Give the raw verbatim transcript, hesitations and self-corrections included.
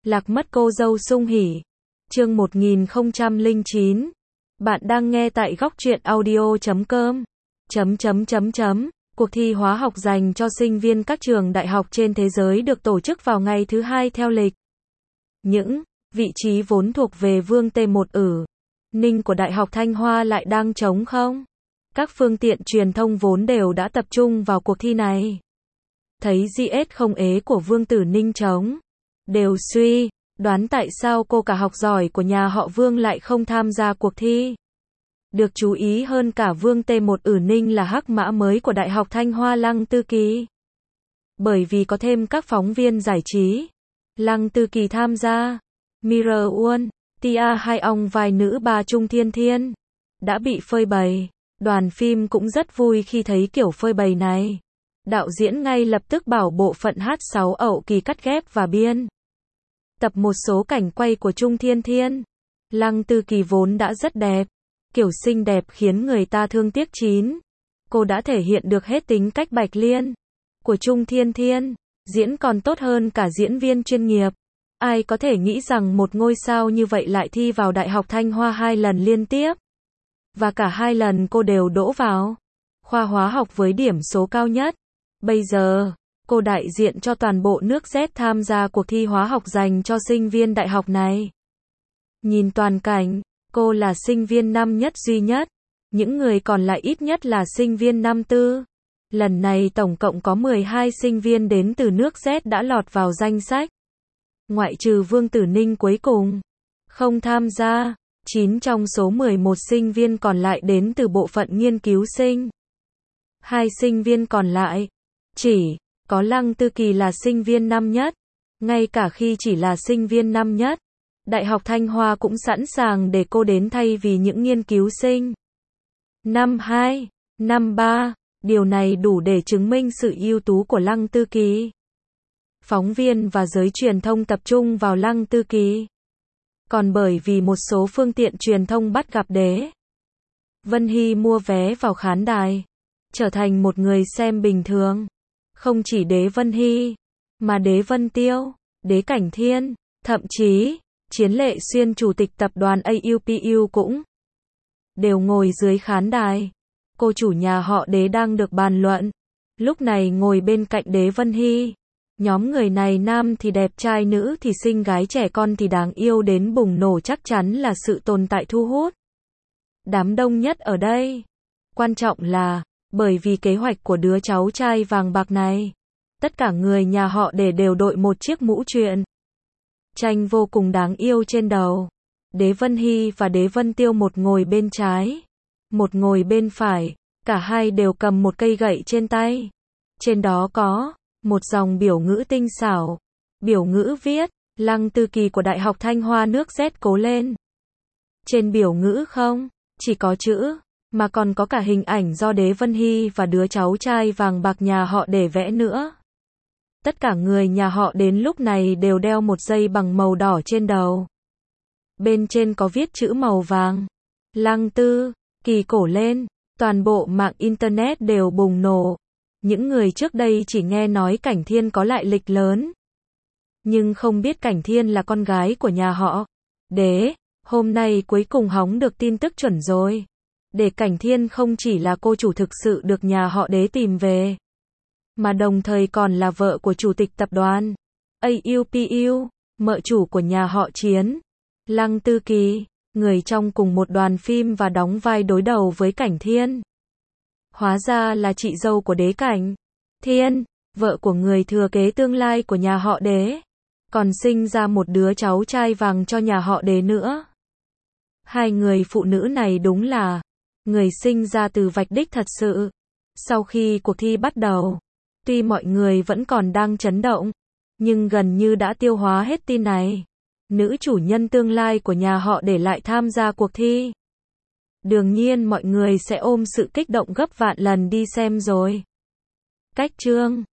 Lạc mất cô dâu sung hỉ. Chương một nghìn không trăm lẻ chín. Bạn đang nghe tại góc truyện audio chấm com. Chấm chấm chấm chấm. Cuộc thi hóa học dành cho sinh viên các trường đại học trên thế giới được tổ chức vào ngày thứ hai theo lịch. Những vị trí vốn thuộc về Vương T một ử Ninh của Đại học Thanh Hoa lại đang trống không? Các phương tiện truyền thông vốn đều đã tập trung vào cuộc thi này. Thấy giê ét không ế của Vương Tử Ninh trống, đều suy đoán tại sao cô cả học giỏi của nhà họ Vương lại không tham gia cuộc thi. Được chú ý hơn cả Vương T một ử Ninh là hắc mã mới của Đại học Thanh Hoa Lăng Tư Kỳ. Bởi vì có thêm các phóng viên giải trí, Lăng Tư Kỳ tham gia. Mirror One, Tia hai ông vai nữ bà Trung Thiên Thiên đã bị phơi bày. Đoàn phim cũng rất vui khi thấy kiểu phơi bày này. Đạo diễn ngay lập tức bảo bộ phận hát sáu ậu kỳ cắt ghép và biên tập một số cảnh quay của Trung Thiên Thiên. Lăng Tư Kỳ vốn đã rất đẹp, kiểu xinh đẹp khiến người ta thương tiếc chín. Cô đã thể hiện được hết tính cách Bạch Liên của Trung Thiên Thiên, diễn còn tốt hơn cả diễn viên chuyên nghiệp. Ai có thể nghĩ rằng một ngôi sao như vậy lại thi vào Đại học Thanh Hoa hai lần liên tiếp. Và cả hai lần cô đều đỗ vào khoa hóa học với điểm số cao nhất. Bây giờ, cô đại diện cho toàn bộ nước Z tham gia cuộc thi hóa học dành cho sinh viên đại học này. Nhìn toàn cảnh, cô là sinh viên năm nhất duy nhất. Những người còn lại ít nhất là sinh viên năm tư. Lần này tổng cộng có mười hai sinh viên đến từ nước Z đã lọt vào danh sách. Ngoại trừ Vương Tử Ninh cuối cùng không tham gia. chín trong số mười một sinh viên còn lại đến từ bộ phận nghiên cứu sinh. Hai sinh viên còn lại, chỉ có Lăng Tư Kỳ là sinh viên năm nhất. Ngay cả khi chỉ là sinh viên năm nhất, Đại học Thanh Hoa cũng sẵn sàng để cô đến thay vì những nghiên cứu sinh năm hai, năm ba. Điều này đủ để chứng minh sự ưu tú của Lăng Tư Kỳ. Phóng viên và giới truyền thông tập trung vào Lăng Tư Kỳ. Còn bởi vì một số phương tiện truyền thông bắt gặp Đế Vân Hy mua vé vào khán đài, trở thành một người xem bình thường. Không chỉ Đế Vân Hy, mà Đế Vân Tiêu, Đế Cảnh Thiên, thậm chí, Chiến Lệ Xuyên chủ tịch tập đoàn a u pê u cũng đều ngồi dưới khán đài. Cô chủ nhà họ Đế đang được bàn luận, lúc này ngồi bên cạnh Đế Vân Hy. Nhóm người này nam thì đẹp trai, nữ thì xinh, gái trẻ con thì đáng yêu đến bùng nổ, chắc chắn là sự tồn tại thu hút đám đông nhất ở đây. Quan trọng là, bởi vì kế hoạch của đứa cháu trai vàng bạc này, tất cả người nhà họ Đế đều đội một chiếc mũ chuyện tranh vô cùng đáng yêu trên đầu. Đế Vân Hy và Đế Vân Tiêu, một ngồi bên trái, một ngồi bên phải, cả hai đều cầm một cây gậy trên tay. Trên đó có một dòng biểu ngữ tinh xảo. Biểu ngữ viết, Lăng Tư Kỳ của Đại học Thanh Hoa nước Z cố lên. Trên biểu ngữ không chỉ có chữ, mà còn có cả hình ảnh do Đế Vân Hy và đứa cháu trai vàng bạc nhà họ để vẽ nữa. Tất cả người nhà họ đến lúc này đều đeo một dây bằng màu đỏ trên đầu. Bên trên có viết chữ màu vàng. Lăng Tư Kỳ cổ lên. Toàn bộ mạng Internet đều bùng nổ. Những người trước đây chỉ nghe nói Cảnh Thiên có lại lịch lớn, nhưng không biết Cảnh Thiên là con gái của nhà họ Đế. Hôm nay cuối cùng hóng được tin tức chuẩn rồi. Để Cảnh Thiên không chỉ là cô chủ thực sự được nhà họ Đế tìm về, mà đồng thời còn là vợ của chủ tịch tập đoàn a u pê u, mợ chủ của nhà họ Chiến, Lăng Tư Kỳ, người trong cùng một đoàn phim và đóng vai đối đầu với Cảnh Thiên. Hóa ra là chị dâu của Đế Cảnh Thiên, vợ của người thừa kế tương lai của nhà họ Đế, còn sinh ra một đứa cháu trai vàng cho nhà họ Đế nữa. Hai người phụ nữ này đúng là người sinh ra từ vạch đích thật sự. Sau khi cuộc thi bắt đầu, tuy mọi người vẫn còn đang chấn động, nhưng gần như đã tiêu hóa hết tin này. Nữ chủ nhân tương lai của nhà họ để lại tham gia cuộc thi. Đương nhiên mọi người sẽ ôm sự kích động gấp vạn lần đi xem rồi. Cách chương